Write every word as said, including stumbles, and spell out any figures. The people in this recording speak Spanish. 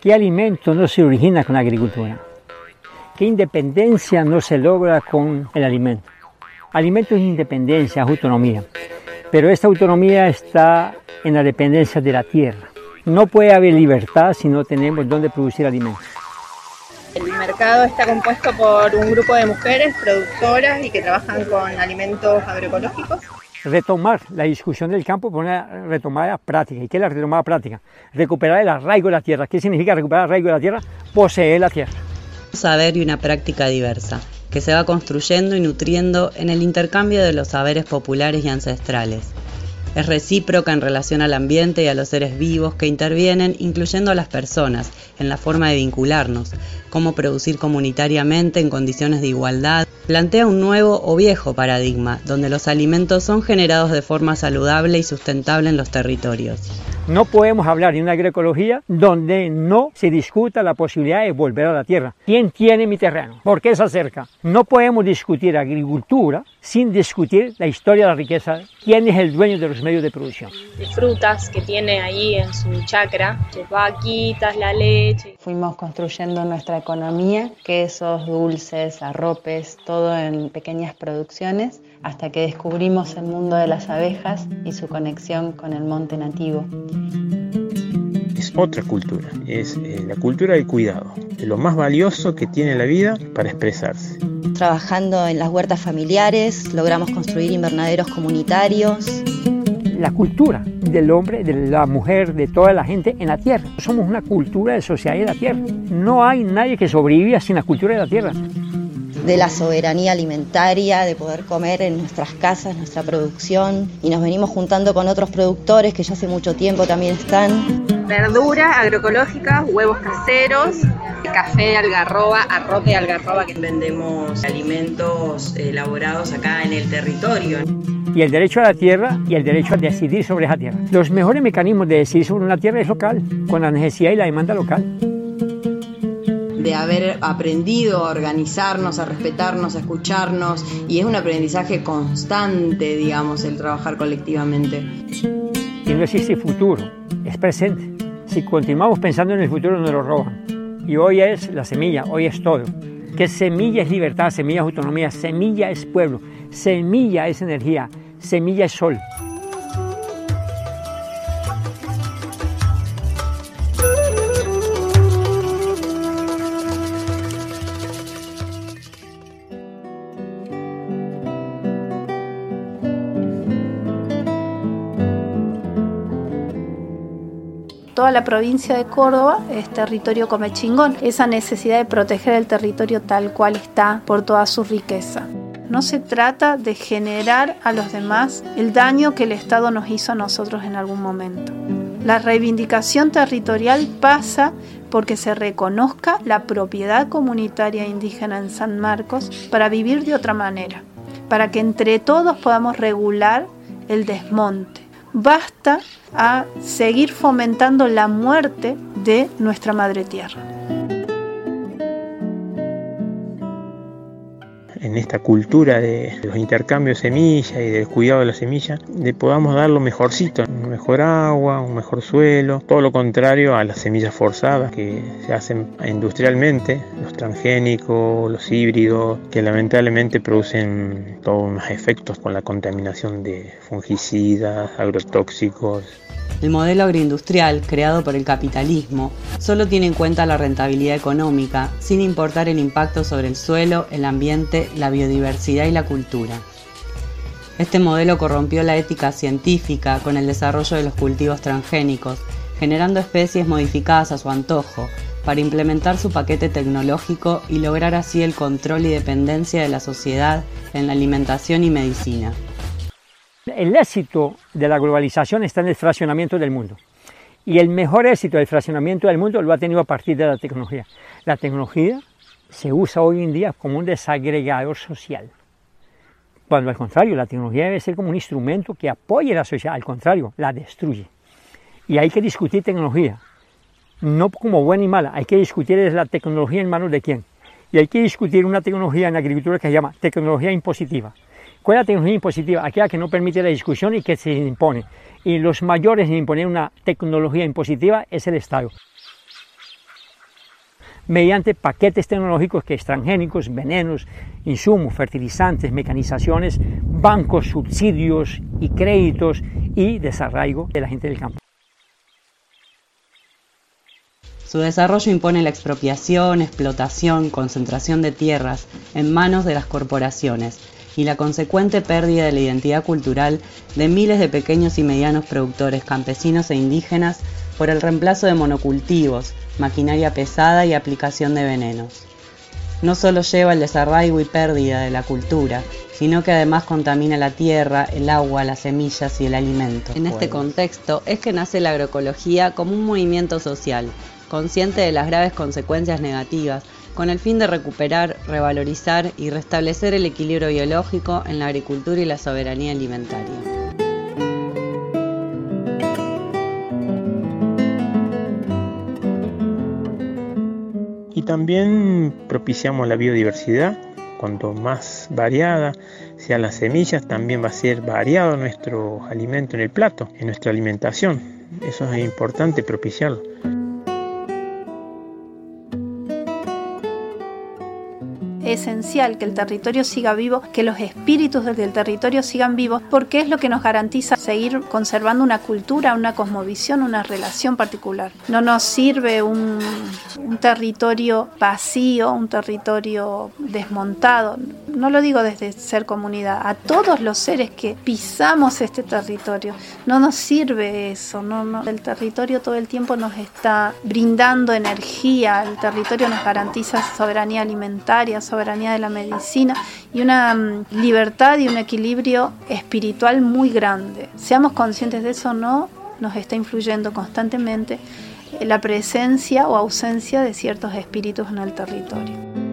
¿Qué alimento no se origina con la agricultura? ¿Qué independencia no se logra con el alimento? Alimento es independencia, es autonomía, pero esta autonomía está en la dependencia de la tierra. No puede haber libertad si no tenemos dónde producir alimentos. El mercado está compuesto por un grupo de mujeres productoras y que trabajan con alimentos agroecológicos. Retomar la discusión del campo por una retomada práctica. ¿Y qué es la retomada práctica? Recuperar el arraigo de la tierra. ¿Qué significa recuperar el arraigo de la tierra? Poseer la tierra. Un saber y una práctica diversa, que se va construyendo y nutriendo en el intercambio de los saberes populares y ancestrales. Es recíproca en relación al ambiente y a los seres vivos que intervienen, incluyendo a las personas, en la forma de vincularnos, cómo producir comunitariamente en condiciones de igualdad. Plantea un nuevo o viejo paradigma, donde los alimentos son generados de forma saludable y sustentable en los territorios. No podemos hablar de una agroecología donde no se discuta la posibilidad de volver a la tierra. ¿Quién tiene mi terreno? ¿Por qué se acerca? No podemos discutir agricultura sin discutir la historia de la riqueza. ¿Quién es el dueño de los medios de producción? De frutas que tiene ahí en su chacra, sus vaquitas, la leche. Fuimos construyendo nuestra economía, quesos, dulces, arropes, todo en pequeñas producciones, hasta que descubrimos el mundo de las abejas y su conexión con el monte nativo. Es otra cultura, es eh, la cultura del cuidado, de lo más valioso que tiene la vida para expresarse. Trabajando en las huertas familiares, logramos construir invernaderos comunitarios. La cultura del hombre, de la mujer, de toda la gente en la tierra. Somos una cultura de sociedad de la tierra. No hay nadie que sobreviva sin la cultura de la tierra. De la soberanía alimentaria, de poder comer en nuestras casas, nuestra producción, y nos venimos juntando con otros productores que ya hace mucho tiempo también están. Verduras agroecológicas, huevos caseros, café, algarroba, arrope, algarroba. Que vendemos alimentos elaborados acá en el territorio. Y el derecho a la tierra y el derecho a decidir sobre esa tierra. Los mejores mecanismos de decidir sobre una tierra es local, con la necesidad y la demanda local. De haber aprendido a organizarnos, a respetarnos, a escucharnos, y es un aprendizaje constante, digamos, el trabajar colectivamente. Y no existe futuro, es presente. Si continuamos pensando en el futuro nos lo roban. Y hoy es la semilla, hoy es todo. Que semilla es libertad, semilla es autonomía, semilla es pueblo, semilla es energía, semilla es sol. Toda la provincia de Córdoba es territorio comechingón, esa necesidad de proteger el territorio tal cual está por toda su riqueza. No se trata de generar a los demás el daño que el Estado nos hizo a nosotros en algún momento. La reivindicación territorial pasa porque se reconozca la propiedad comunitaria indígena en San Marcos para vivir de otra manera, para que entre todos podamos regular el desmonte. Basta a seguir fomentando la muerte de nuestra madre tierra. En esta cultura de los intercambios de semillas y del cuidado de la semilla, le podamos dar lo mejorcito, mejor agua, un mejor suelo, todo lo contrario a las semillas forzadas que se hacen industrialmente, los transgénicos, los híbridos, que lamentablemente producen todos unos efectos con la contaminación de fungicidas, agrotóxicos. El modelo agroindustrial, creado por el capitalismo, solo tiene en cuenta la rentabilidad económica, sin importar el impacto sobre el suelo, el ambiente, la biodiversidad y la cultura. Este modelo corrompió la ética científica con el desarrollo de los cultivos transgénicos, generando especies modificadas a su antojo, para implementar su paquete tecnológico y lograr así el control y dependencia de la sociedad en la alimentación y medicina. El éxito de la globalización está en el fraccionamiento del mundo. Y el mejor éxito del fraccionamiento del mundo lo ha tenido a partir de la tecnología. La tecnología se usa hoy en día como un desagregador social. Cuando al contrario, la tecnología debe ser como un instrumento que apoye a la sociedad, al contrario, la destruye. Y hay que discutir tecnología, no como buena y mala, hay que discutir es la tecnología en manos de quién. Y hay que discutir una tecnología en agricultura que se llama tecnología impositiva. ¿Cuál es la tecnología impositiva? Aquella que no permite la discusión y que se impone. Y los mayores en imponer una tecnología impositiva es el Estado. mediante paquetes tecnológicos que es transgénicos, venenos, insumos, fertilizantes, mecanizaciones, bancos, subsidios y créditos y desarraigo de la gente del campo. Su desarrollo impone la expropiación, explotación, concentración de tierras en manos de las corporaciones y la consecuente pérdida de la identidad cultural de miles de pequeños y medianos productores campesinos e indígenas por el reemplazo de monocultivos, maquinaria pesada y aplicación de venenos. No solo lleva el desarraigo y pérdida de la cultura, sino que además contamina la tierra, el agua, las semillas y el alimento. En este contexto es que nace la agroecología como un movimiento social, consciente de las graves consecuencias negativas, con el fin de recuperar, revalorizar y restablecer el equilibrio biológico en la agricultura y la soberanía alimentaria. Y también propiciamos la biodiversidad. Cuanto más variada sean las semillas, también va a ser variado nuestro alimento en el plato, en nuestra alimentación. Eso es importante propiciarlo. Esencial que el territorio siga vivo, que los espíritus del territorio sigan vivos, porque es lo que nos garantiza seguir conservando una cultura, una cosmovisión, una relación particular. No nos sirve un, un territorio vacío, un territorio desmontado. No lo digo desde ser comunidad, a todos los seres que pisamos este territorio. No nos sirve eso, no, no. El territorio todo el tiempo nos está brindando energía, el territorio nos garantiza soberanía alimentaria, soberanía de la medicina y una um, libertad y un equilibrio espiritual muy grande. Seamos conscientes de eso o no, nos está influyendo constantemente la presencia o ausencia de ciertos espíritus en el territorio.